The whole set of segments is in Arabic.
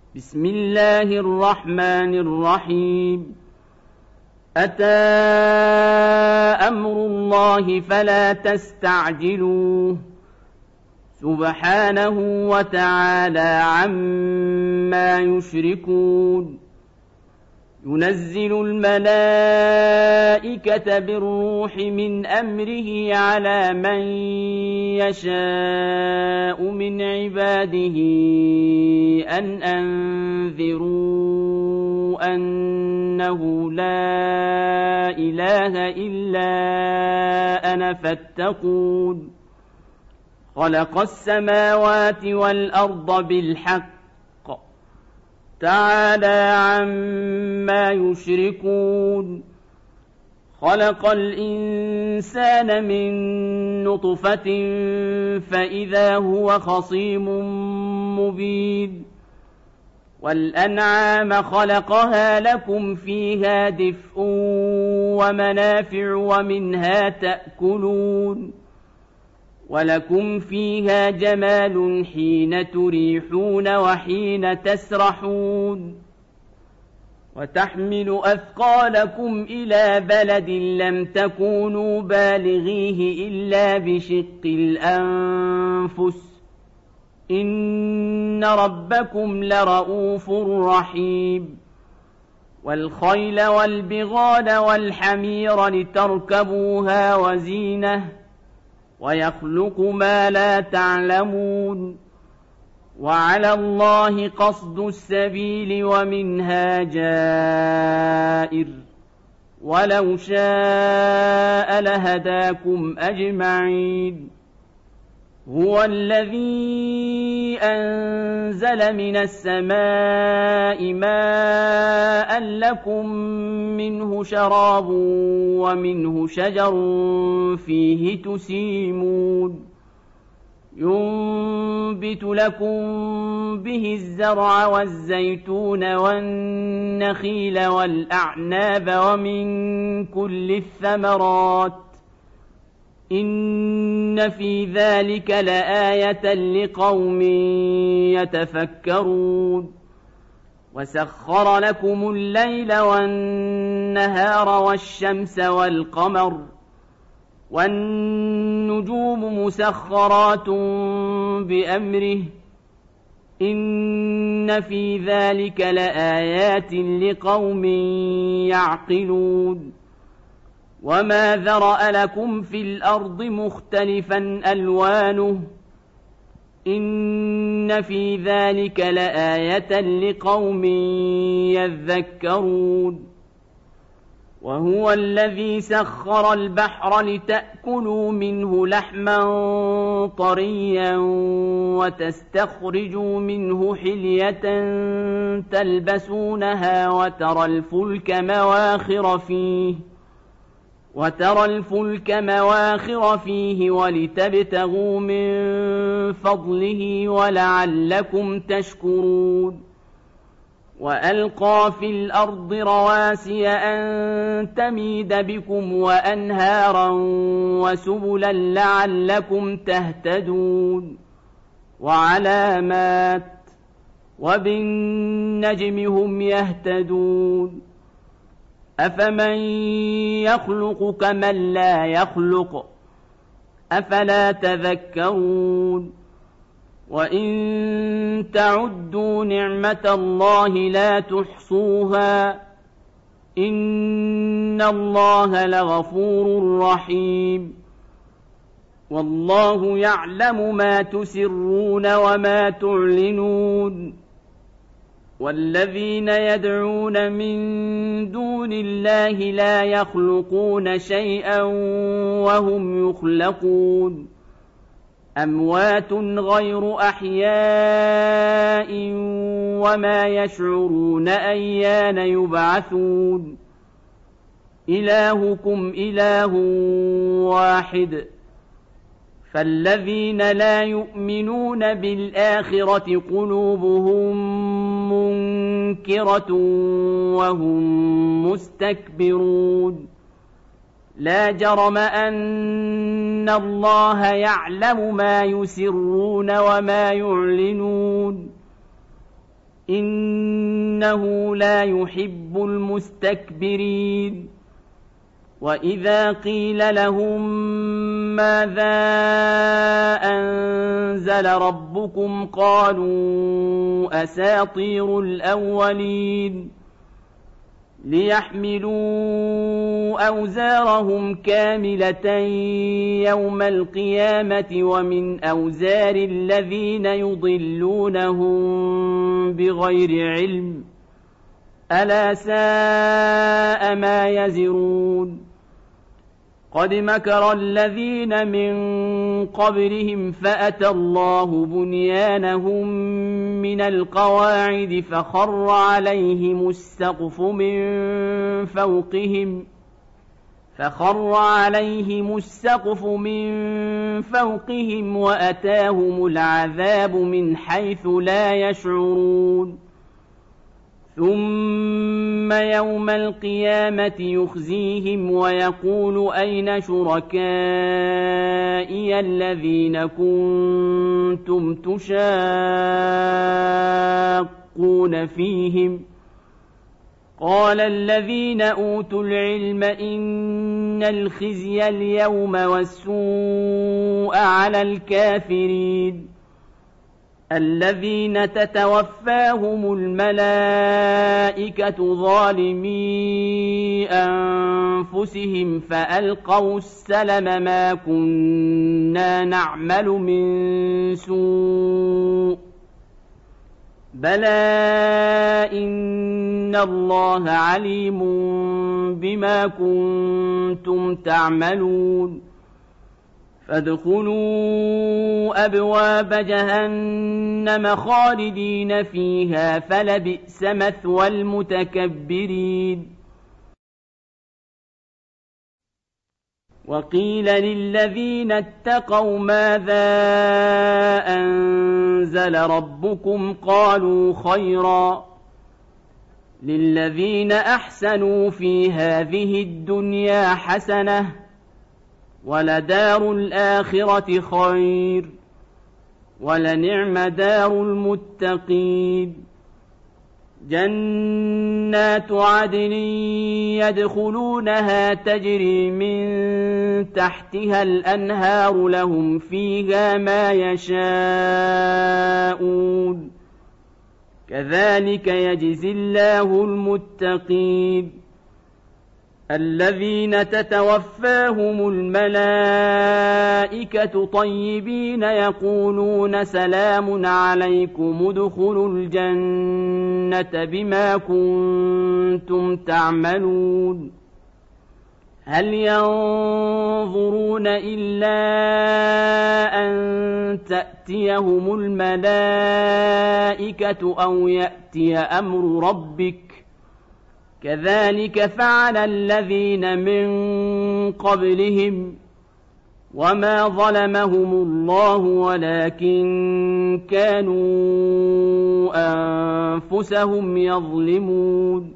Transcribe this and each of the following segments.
بسم الله الرحمن الرحيم أتى أمر الله فلا تستعجلوه سبحانه وتعالى عما يشركون ينزل الملائكة بالروح من أمره على من يشاء من عباده أن أنذروا أنه لا إله إلا أنا فاتقون خلق السماوات والأرض بالحق تعالى عما يشركون خلق الإنسان من نطفة فإذا هو خصيم مبين والأنعام خلقها لكم فيها دفء ومنافع ومنها تأكلون ولكم فيها جمال حين تريحون وحين تسرحون وتحمل أثقالكم إلى بلد لم تكونوا بالغيه إلا بشق الأنفس إن ربكم لرؤوف رحيم والخيل والبغال والحمير لتركبوها وزينة ويخلق ما لا تعلمون وعلى الله قصد السبيل ومنها جائر ولو شاء لهداكم أجمعين هو الذي أنزل من السماء ماء لكم منه شراب ومنه شجر فيه تسيمون ينبت لكم به الزرع والزيتون والنخيل والأعناب ومن كل الثمرات إن في ذلك لآية لقوم يتفكرون وسخر لكم الليل والنهار والشمس والقمر والنجوم مسخرات بأمره إن في ذلك لآيات لقوم يعقلون وما ذرأ لكم في الأرض مختلفا ألوانه إن في ذلك لآية لقوم يذكرون وهو الذي سخر البحر لتأكلوا منه لحما طريا وتستخرجوا منه حلية تلبسونها وترى الفلك مواخر فيه ولتبتغوا من فضله ولعلكم تشكرون وألقى في الأرض رواسي أن تميد بكم وأنهارا وسبلا لعلكم تهتدون وعلامات وبالنجم هم يهتدون أفمن يخلق كمن لا يخلق أفلا تذكرون وإن تعدوا نعمة الله لا تحصوها إن الله لغفور رحيم والله يعلم ما تسرون وما تعلنون والذين يدعون من دون الله لا يخلقون شيئا وهم يخلقون أموات غير أحياء وما يشعرون أيان يبعثون إلهكم إله واحد فالذين لا يؤمنون بالآخرة قلوبهم منكرة وهم مستكبرون لا جرم أن الله يعلم ما يسرون وما يعلنون إنه لا يحب المستكبرين وإذا قيل لهم ماذا أنزل ربكم قالوا أساطير الأولين ليحملوا أوزارهم كاملة يوم القيامة ومن أوزار الذين يضلونهم بغير علم ألا ساء ما يزرون قد مكر الذين من قبلهم فأتى الله بنيانهم من القواعد فخر عليهم السقف من فوقهم وأتاهم العذاب من حيث لا يشعرون ثم يوم القيامة يخزيهم ويقول أين شركائي الذين كنتم تشاقون فيهم قال الذين أوتوا العلم إن الخزي اليوم والسوء على الكافرين الذين تتوفاهم الملائكة ظالمي أنفسهم فألقوا السلم ما كنا نعمل من سوء بلى إن الله عليم بما كنتم تعملون فادخلوا أبواب جهنم خالدين فيها فلبئس مثوى المتكبرين وقيل للذين اتقوا ماذا أنزل ربكم قالوا خيرا للذين أحسنوا في هذه الدنيا حسنة ولدار الآخرة خير ولنعم دار المتقين جنات عدن يدخلونها تجري من تحتها الأنهار لهم فيها ما يشاءون كذلك يجزي الله المتقين الذين تتوفاهم الملائكة طيبين يقولون سلام عليكم ادخلوا الجنة بما كنتم تعملون هل ينظرون إلا أن تأتيهم الملائكة أو يأتي أمر ربك كذلك فعل الذين من قبلهم وما ظلمهم الله ولكن كانوا أنفسهم يظلمون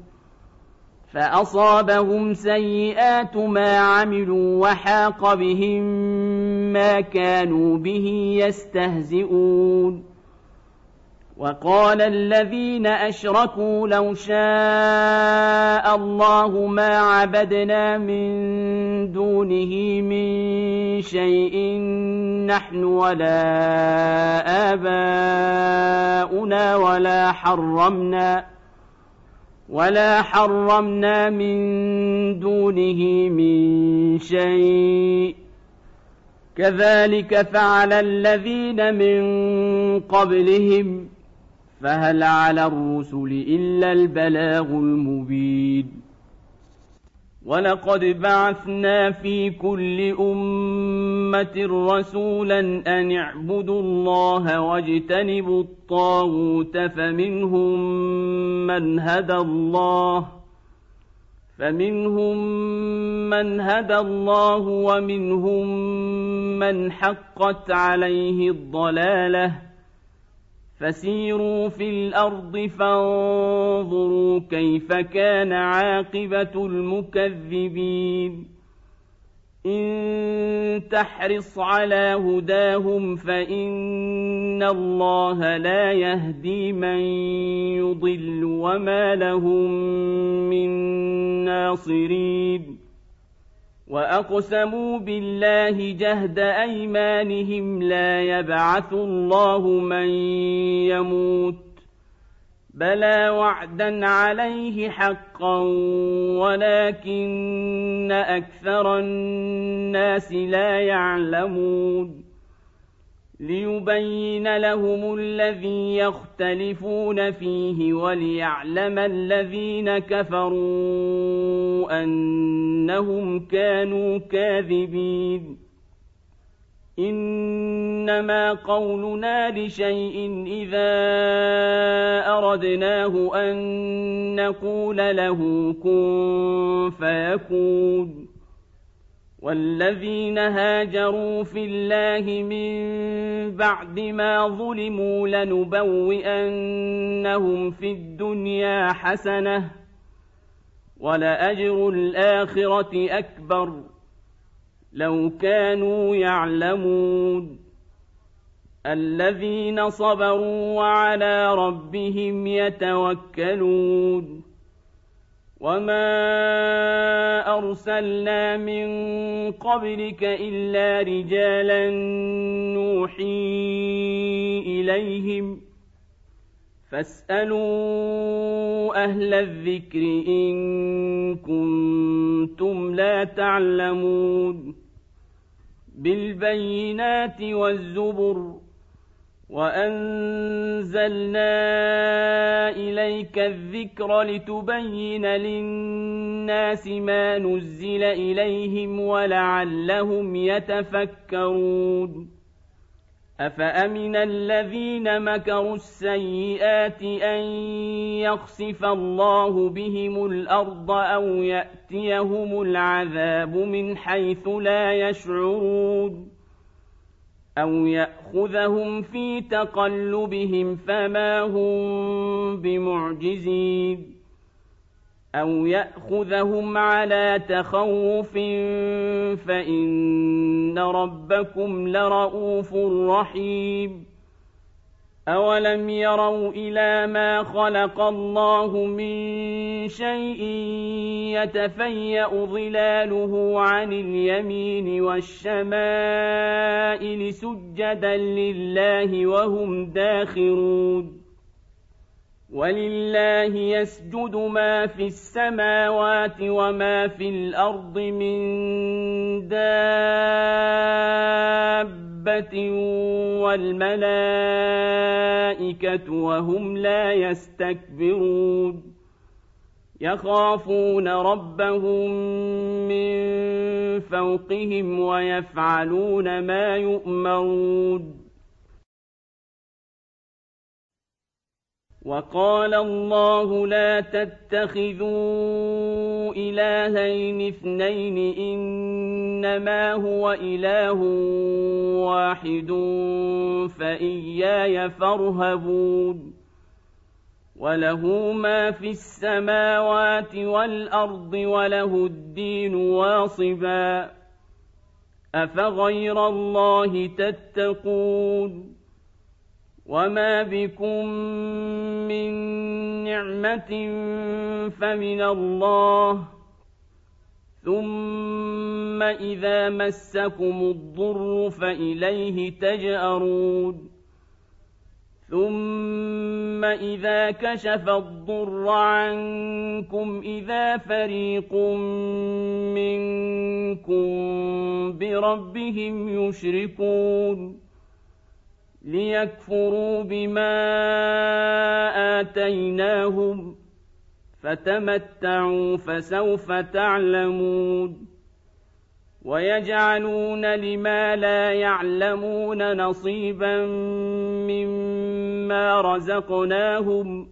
فأصابهم سيئات ما عملوا وحاق بهم ما كانوا به يستهزئون وقال الذين أشركوا لو شاء الله ما عبدنا من دونه من شيء نحن ولا آباؤنا ولا حرمنا من دونه من شيء كذلك فعل الذين من قبلهم فهل على الرسل إلا البلاغ المبين ولقد بعثنا في كل أمة رسولا أن اعبدوا الله واجتنبوا الطاغوت فمنهم من هدى الله ومنهم من حقت عليه الضلالة فسيروا في الأرض فانظروا كيف كان عاقبة المكذبين إن تحرص على هداهم فإن الله لا يهدي من يضل وما لهم من ناصرين وأقسموا بالله جهد أيمانهم لا يبعث الله من يموت بلى وعدا عليه حقا ولكن أكثر الناس لا يعلمون ليبين لهم الذي يختلفون فيه وليعلم الذين كفروا أنهم كانوا كاذبين إنما قولنا لشيء إذا أردناه أن نقول له كن فيكون والذين هاجروا في الله من بعد ما ظلموا لنبوئنهم في الدنيا حسنة ولأجر الآخرة أكبر لو كانوا يعلمون الذين صبروا وعلى ربهم يتوكلون وما أرسلنا من قبلك إلا رجالا نوحي إليهم فاسألوا أهل الذكر إن كنتم لا تعلمون بالبينات والزبر وأنزلنا إليك الذكر لتبين للناس ما نزل إليهم ولعلهم يتفكرون أفأمن الذين مكروا السيئات أن يخسف الله بهم الأرض أو يأتيهم العذاب من حيث لا يشعرون أو يأخذهم في تقلبهم فما هم بمعجزين أو يأخذهم على تخوف فإن ربكم لرءوف رحيم أولم يروا إلى ما خلق الله من شيء يتفيأ ظلاله عن اليمين والشمائل سجدا لله وهم داخرون ولله يسجد ما في السماوات وما في الأرض من دابة والملائكة وهم لا يستكبرون يخافون ربهم من فوقهم ويفعلون ما يؤمرون وقال الله لا تتخذوا إلهين اثنين إنما هو إله واحد فإياي فارهبون وله ما في السماوات والأرض وله الدين واصبا أفغير الله تتقون وما بكم من نعمة فمن الله ثم إذا مسكم الضر فإليه تجأرون ثم إذا كشف الضر عنكم إذا فريق منكم بربهم يشركون ليكفروا بما آتيناهم فتمتعوا فسوف تعلمون ويجعلون لما لا يعلمون نصيبا مما رزقناهم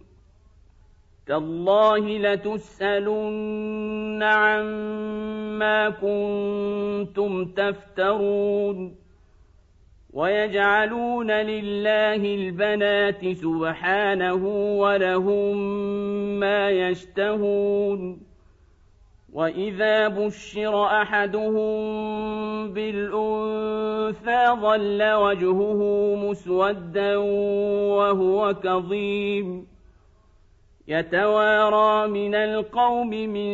تالله لتسألن عما كنتم تفترون ويجعلون لله البنات سبحانه ولهم ما يشتهون وإذا بشر أحدهم بالأنثى ظل وجهه مسودا وهو كظيم يتوارى من القوم من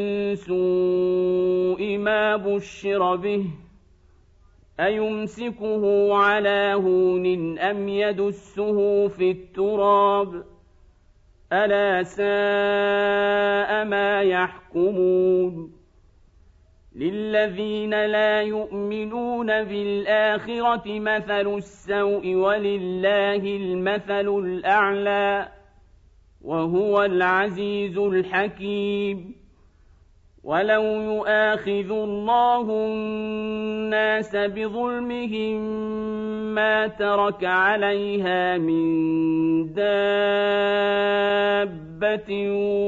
سوء ما بشر به أيمسكه على هون أم يدسه في التراب ألا ساء ما يحكمون للذين لا يؤمنون بالآخرة مثل السوء ولله المثل الأعلى وهو العزيز الحكيم ولو يؤاخذ الله الناس بظلمهم ما ترك عليها من دابة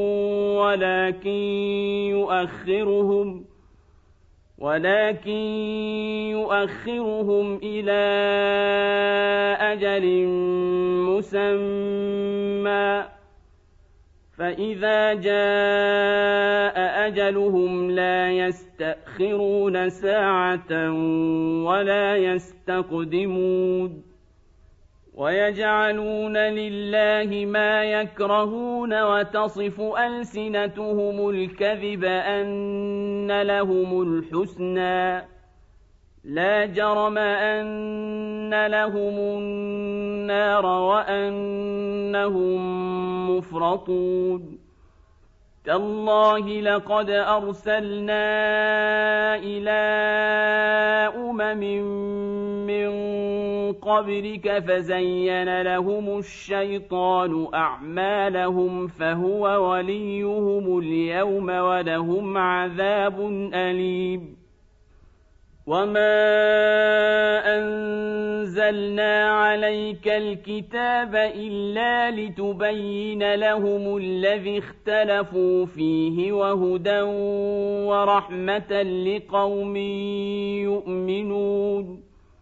ولكن يؤخرهم إلى أجل مسمى فإذا جاء أجلهم لا يستأخرون ساعة ولا يستقدمون ويجعلون لله ما يكرهون وتصف ألسنتهم الكذب أن لهم الحسنى لا جرم أن لهم النار وأنهم مفرطون تالله لقد أرسلنا إلى من قبلك فزين لهم الشيطان أعمالهم فهو وليهم اليوم ولهم عذاب أليم وما أنزلنا عليك الكتاب إلا لتبين لهم الذي اختلفوا فيه وهدى ورحمة لقوم يؤمنون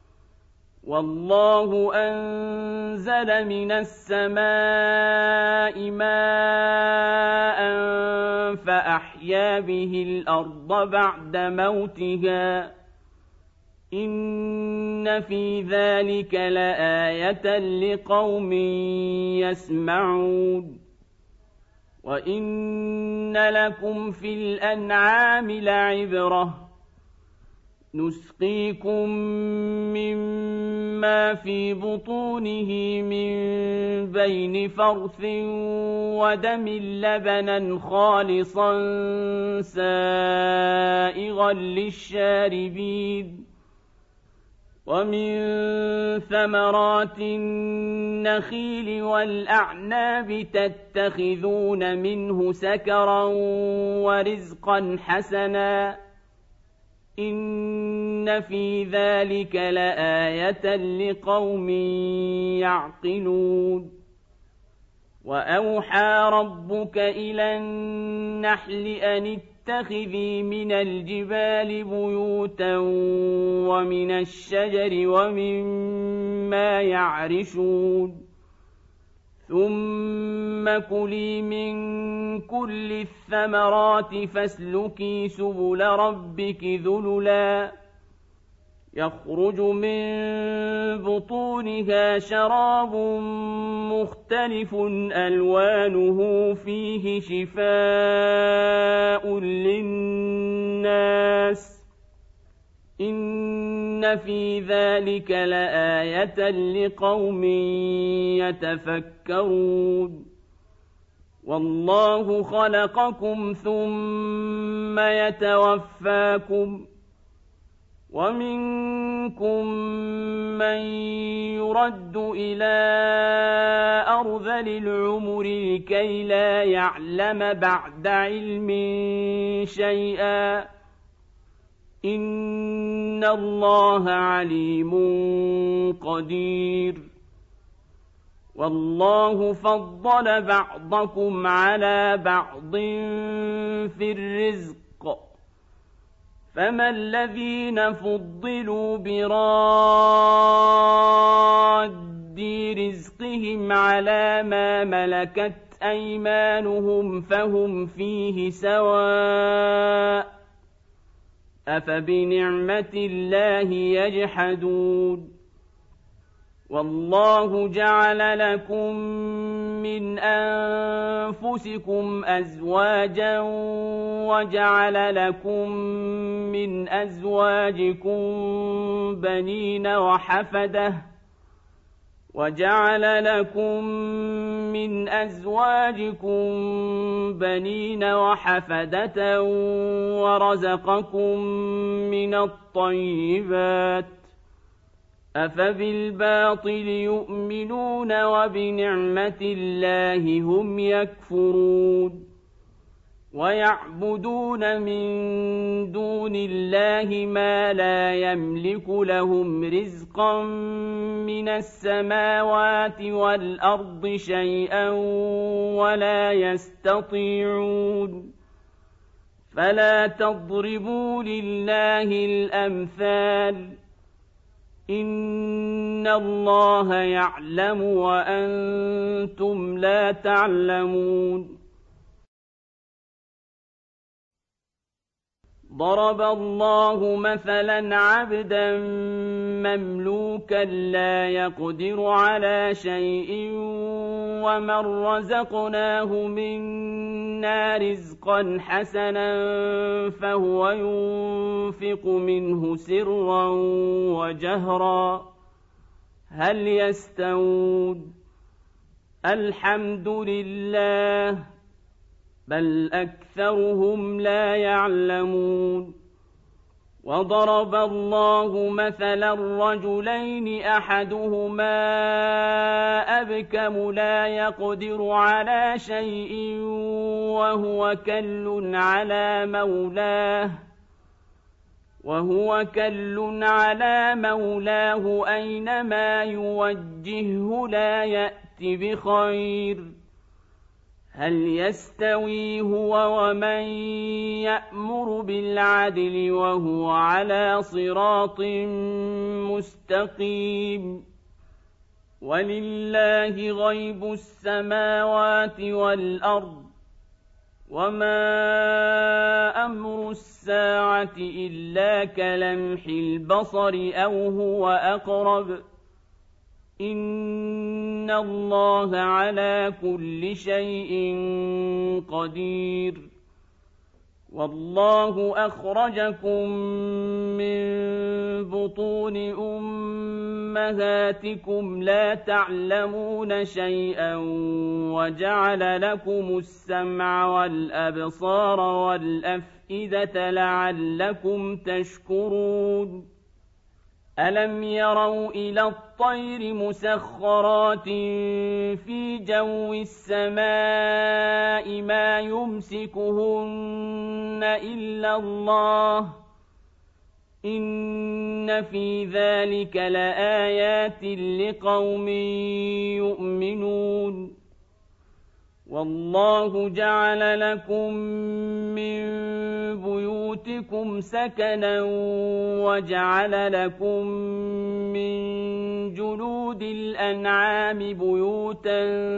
والله أنزل من السماء ماء فأحيا به الأرض بعد موتها إن في ذلك لآية لقوم يسمعون وإن لكم في الأنعام لعبرة نسقيكم مما في بطونه من بين فرث ودم لبنا خالصا سائغا للشاربين ومن ثمرات النخيل والأعناب تتخذون منه سكرا ورزقا حسنا إن في ذلك لآية لقوم يعقلون وأوحى ربك إلى النحل أن اتخذي من الجبال بيوتا ومن الشجر ومما يعرشون ثم كلي من كل الثمرات فاسلكي سبل ربك ذللا يخرج من بطونها شراب مختلف ألوانه فيه شفاء للناس إن في ذلك لآية لقوم يتفكرون والله خلقكم ثم يتوفاكم ومنكم من يرد إلى أرذل العمر لكي لا يعلم بعد علم شيئا إن الله عليم قدير والله فضل بعضكم على بعض في الرزق فما الذين فضلوا براد رزقهم على ما ملكت أيمانهم فهم فيه سواء أفبنعمة الله يجحدون والله جعل لكم من أنفسكم أزواجا وجعل لكم من أزواجكم بنين وحفدة ورزقكم من الطيبات أفبالباطل يؤمنون وبنعمة الله هم يكفرون ويعبدون من دون الله ما لا يملك لهم رزقا من السماوات والأرض شيئا ولا يستطيعون فلا تضربوا لله الأمثال إن الله يعلم وأنتم لا تعلمون ضرب الله مثلا عبدا مملوكا لا يقدر على شيء ومن رزقناه منا رزقا حسنا فهو ينفق منه سرا وجهرا هل يستوون الحمد لله بل أكثرهم لا يعلمون وضرب الله مثلا رجلين أحدهما أبكم لا يقدر على شيء وهو كل على مولاه أينما يوجهه لا يأت بخير هل يستوي هو ومن يأمر بالعدل وهو على صراط مستقيم ولله غيب السماوات والأرض وما أمر الساعة إلا كلمح البصر أو هو أقرب إن الله على كل شيء قدير والله أخرجكم من بطون أمهاتكم لا تعلمون شيئا وجعل لكم السمع والأبصار والأفئدة لعلكم تشكرون ألم يروا إلى الطير مسخرات في جو السماء ما يمسكهن إلا الله إن في ذلك لآيات لقوم يؤمنون والله جعل لكم من بيوتكم سكنا وجعل لكم من جلود الأنعام بيوتا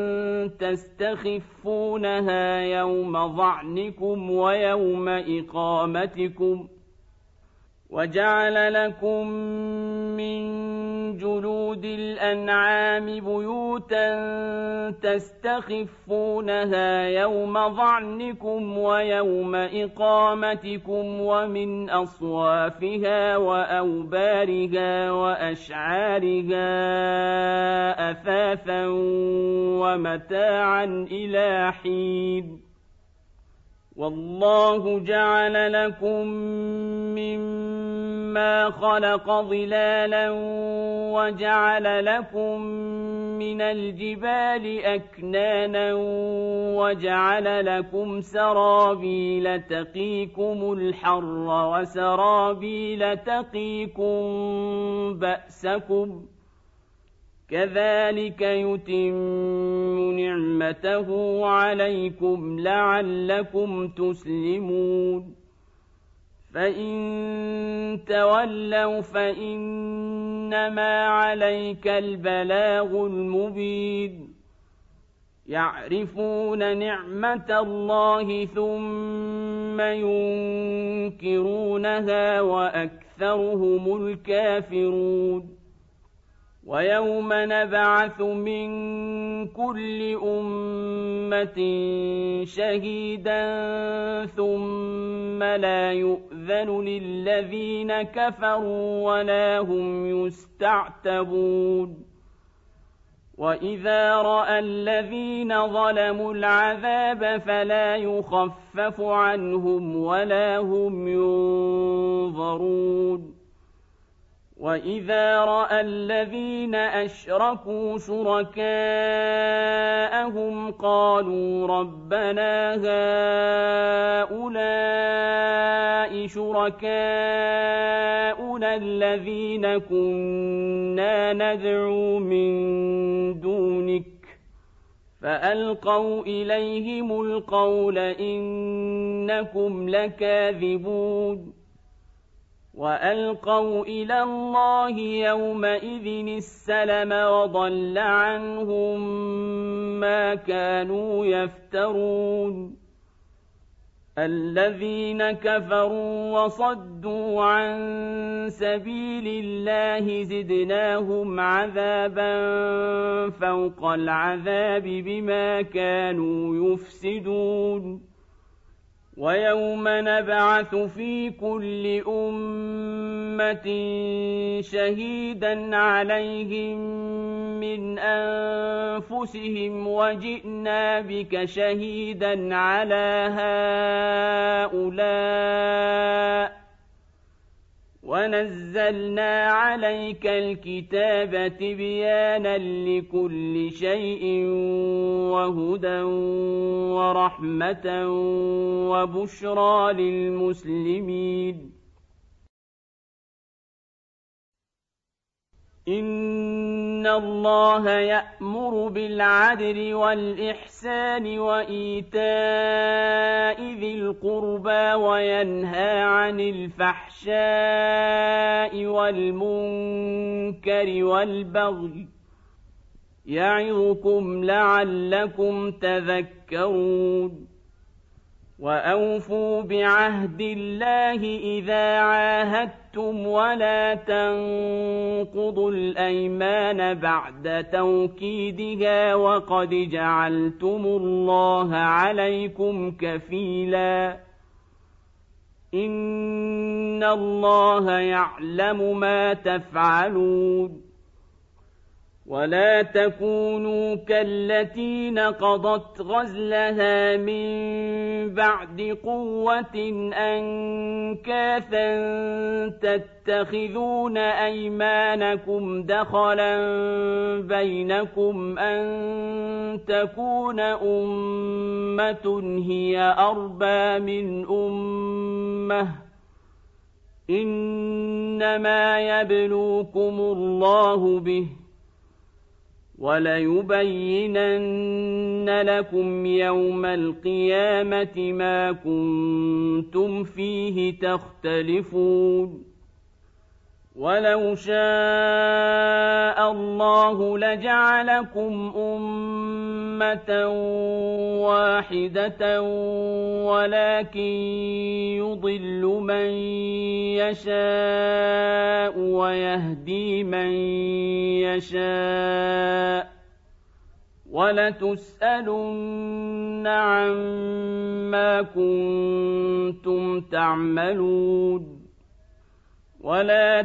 تستخفونها يوم ظعنكم ويوم إقامتكم وجعل لكم من جلود الأنعام بيوتا تستخفونها يوم ظعنكم ويوم إقامتكم ومن أصوافها وأوبارها وأشعارها أثاثا ومتاعا إلى حين والله جعل لكم مما خلق ظلالا وجعل لكم من الجبال أكنانا وجعل لكم سرابيل تقيكم الحر وسرابيل تقيكم بأسكم كذلك يتم نعمته عليكم لعلكم تسلمون فإن تولوا فإنما عليك البلاغ المبين يعرفون نعمة الله ثم ينكرونها وأكثرهم الكافرون ويوم نبعث من كل أمة شهيدا ثم لا يؤذن للذين كفروا ولا هم يستعتبون وإذا رأى الذين ظلموا العذاب فلا يخفف عنهم ولا هم ينظرون وإذا رأى الذين أشركوا شركاءهم قالوا ربنا هؤلاء شركاؤنا الذين كنا ندعو من دونك فألقوا إليهم القول إنكم لكاذبون وألقوا إلى الله يومئذ السلم وضل عنهم ما كانوا يفترون الذين كفروا وصدوا عن سبيل الله زدناهم عذابا فوق العذاب بما كانوا يفسدون ويوم نبعث في كل أمة شهيدا عليهم من أنفسهم وجئنا بك شهيدا على هؤلاء ونزلنا عليك الكتاب تبيانا لكل شيء وهدى ورحمة وبشرى للمسلمين إن الله يأمر بالعدل والإحسان وإيتاء ذي القربى وينهى عن الفحشاء والمنكر والبغي يعظكم لعلكم تذكرون وأوفوا بعهد الله إذا عاهدتم ولا تنقضوا الأيمان بعد توكيدها وقد جعلتم الله عليكم كفيلا إن الله يعلم ما تفعلون ولا تكونوا كالتي نقضت غزلها من بعد قوة أنكاثا تتخذون أيمانكم دخلا بينكم أن تكون أمة هي أربى من أمة إنما يبلوكم الله به وليبينن لكم يوم القيامة ما كنتم فيه تختلفون ولو شاء الله لجعلكم أمة واحدة ولكن يضل من يشاء ويهدي من يشاء ولتسألن عما كنتم تعملون ولا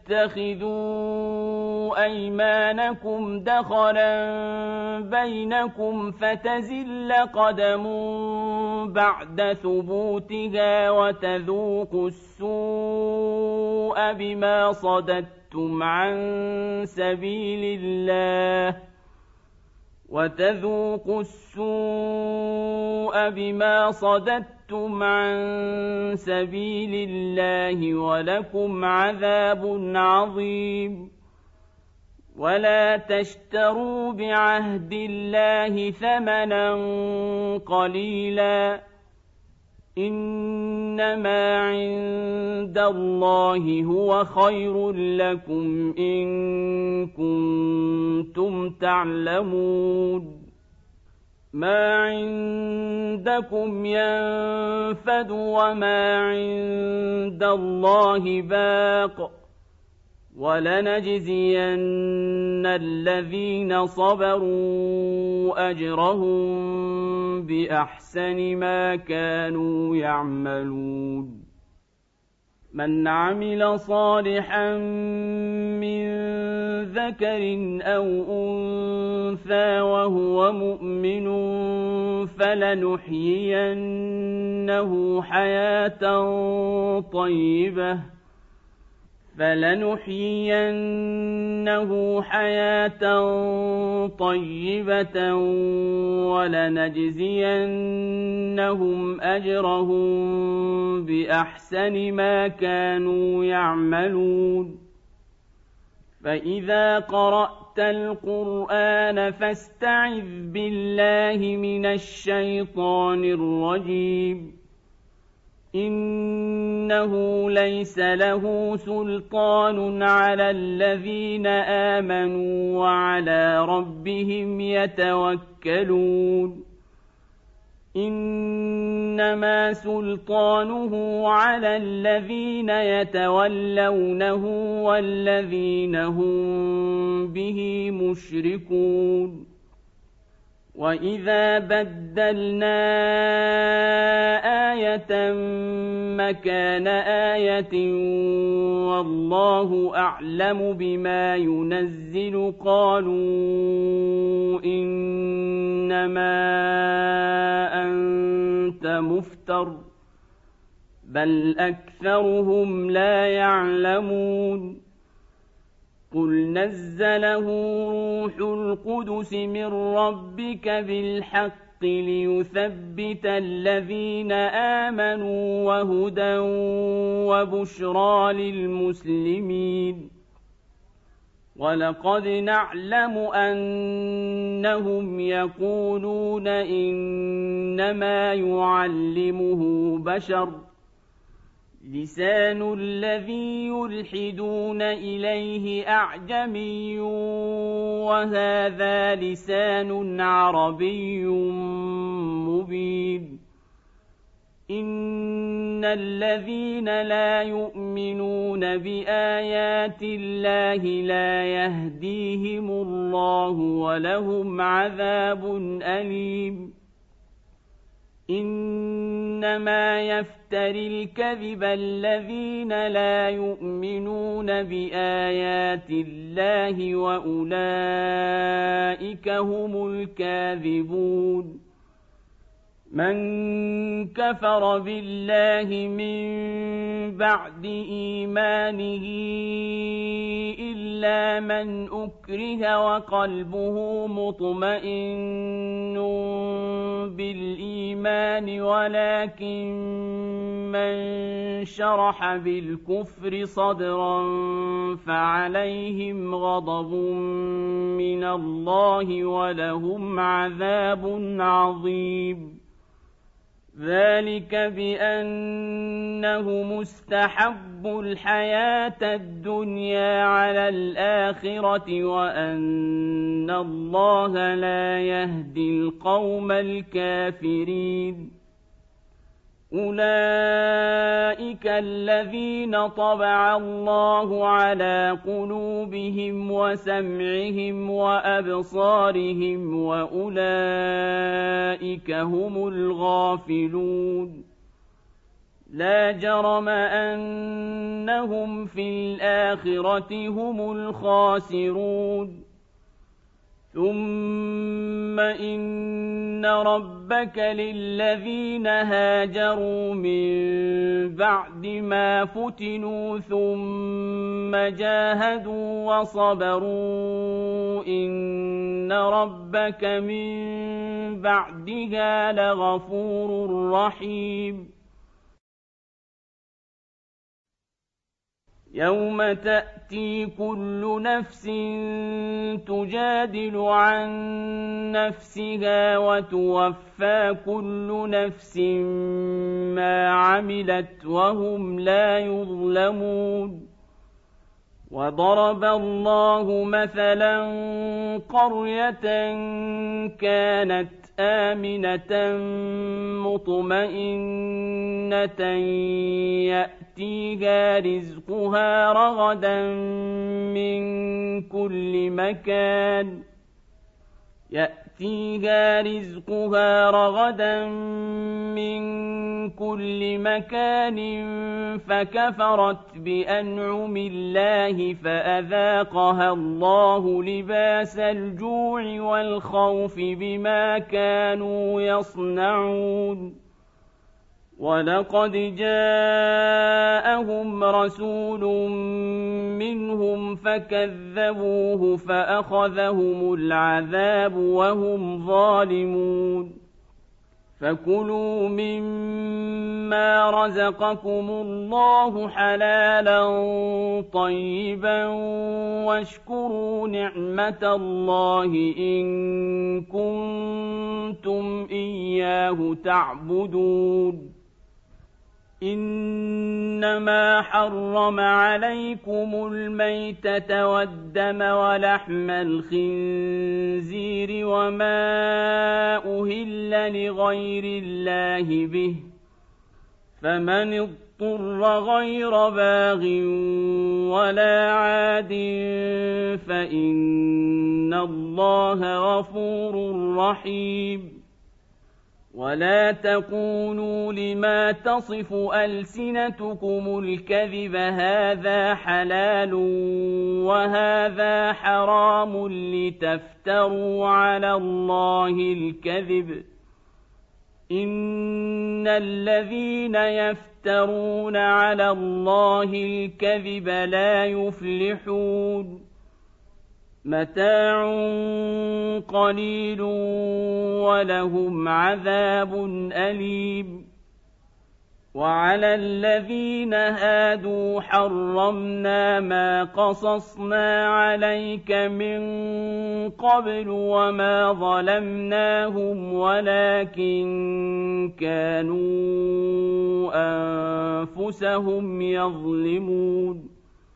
تتخذوا أيمانكم دخلا بينكم فتزل قدم بعد ثبوتها وتذوقوا السوء بما صددتم عن سبيل الله وتذوقوا السوء بما صددتم عن سبيل الله ولكم عذاب عظيم ولا تشتروا بعهد الله ثمنا قليلا إنما عند الله هو خير لكم إن كنتم تعلمون ما عندكم ينفد وما عند الله باق ولنجزين الذين صبروا أجرهم بأحسن ما كانوا يعملون من عمل صالحا من ذكر أو أنثى وهو مؤمن فلنحيينه حياة طيبة ولنجزينهم أجرهم بأحسن ما كانوا يعملون فإذا قرأت القرآن فاستعذ بالله من الشيطان الرجيم إنه ليس له سلطان على الذين آمنوا وعلى ربهم يتوكلون إنما سلطانه على الذين يتولونه والذين هم به مشركون وإذا بدلنا آية مكان آية والله أعلم بما ينزل قالوا إنما أنت مفتر بل أكثرهم لا يعلمون قل نزله روح القدس من ربك بالحق ليثبت الذين آمنوا وهدى وبشرى للمسلمين ولقد نعلم أنهم يقولون إنما يعلمه بشر لسان الذي يلحدون إليه أعجمي وهذا لسان عربي مبين إن الذين لا يؤمنون بآيات الله لا يهديهم الله ولهم عذاب أليم إنما يفتري الكذب الذين لا يؤمنون بآيات الله وأولئك هم الكاذبون من كفر بالله من بعد إيمانه إلا من أكره وقلبه مطمئن بالإيمان ولكن من شرح بالكفر صدرا فعليهم غضب من الله ولهم عذاب عظيم ذلك بأنه مستحب الحياة الدنيا على الآخرة وأن الله لا يهدي القوم الكافرين أولئك الذين طبع الله على قلوبهم وسمعهم وأبصارهم وأولئك هم الغافلون لا جرم أنهم في الآخرة هم الخاسرون ثم إن ربك للذين هاجروا من بعد ما فتنوا ثم جاهدوا وصبروا إن ربك من بعدها لغفور رحيم يوم تأتي كل نفس تجادل عن نفسها وتوفى كل نفس ما عملت وهم لا يظلمون وضرب الله مثلا قرية كانت آمنة مطمئنة يأتيها رزقها رغدا من كل مكان فكفرت بأنعم الله فأذاقها الله لباس الجوع والخوف بما كانوا يصنعون ولقد جاءهم رسول منهم فكذبوه فأخذهم العذاب وهم ظالمون فكلوا مما رزقكم الله حلالا طيبا واشكروا نعمة الله إن كنتم إياه تعبدون إنما حرم عليكم الميتة والدم ولحم الخنزير وما أهل لغير الله به فمن اضطر غير باغ ولا عاد فإن الله غفور رحيم ولا تقولوا لما تصف ألسنتكم الكذب هذا حلال وهذا حرام لتفتروا على الله الكذب إن الذين يفترون على الله الكذب لا يفلحون متاع قليل ولهم عذاب أليم وعلى الذين هادوا حرمنا ما قصصنا عليك من قبل وما ظلمناهم ولكن كانوا أنفسهم يظلمون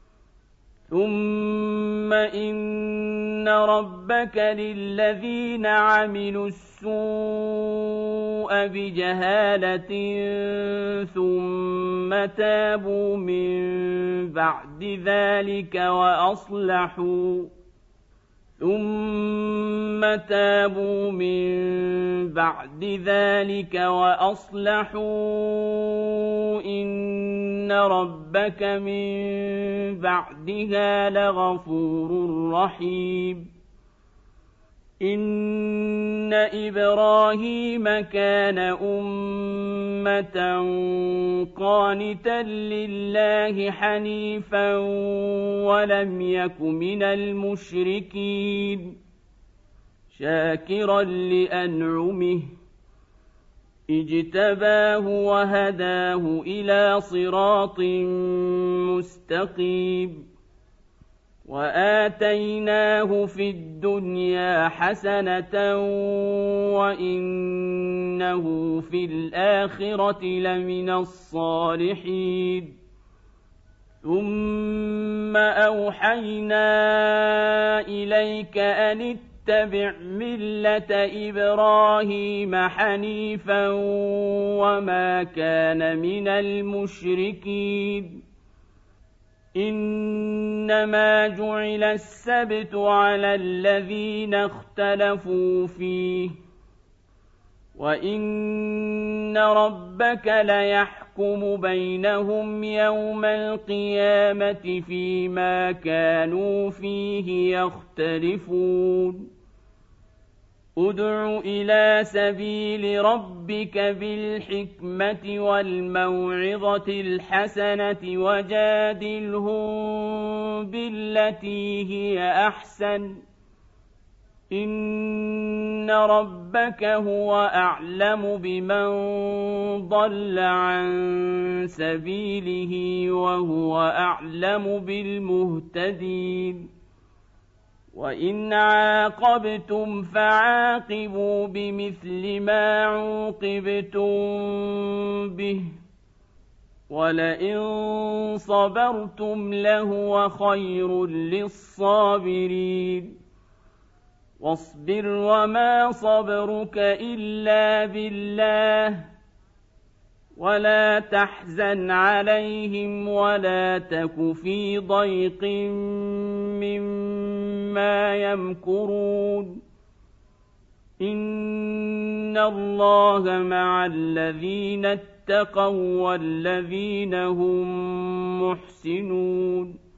ثم إن ربك للذين عملوا السوء بجهالة ثم تابوا من بعد ذلك وأصلحوا إن ربك من بعدها لغفور رحيم إن إبراهيم كان أمة قانتا لله حنيفا ولم يك من المشركين شاكرا لأنعمه اجتباه وهداه إلى صراط مستقيم وآتيناه في الدنيا حسنة وإنه في الآخرة لمن الصالحين ثم أوحينا إليك أن اتبع ملة إبراهيم حنيفا وما كان من المشركين إنما جعل السبت على الذين اختلفوا فيه وإن ربك ليحكم بينهم يوم القيامة فيما كانوا فيه يختلفون ادع إلى سبيل ربك بالحكمة والموعظة الحسنة وجادلهم بالتي هي أحسن إن ربك هو أعلم بمن ضل عن سبيله وهو أعلم بالمهتدين وإن عاقبتم فعاقبوا بمثل ما عوقبتم به ولئن صبرتم لهو خير للصابرين واصبر وما صبرك إلا بالله ولا تحزن عليهم ولا تك في ضيق مما يمكرون إن الله مع الذين اتقوا والذين هم محسنون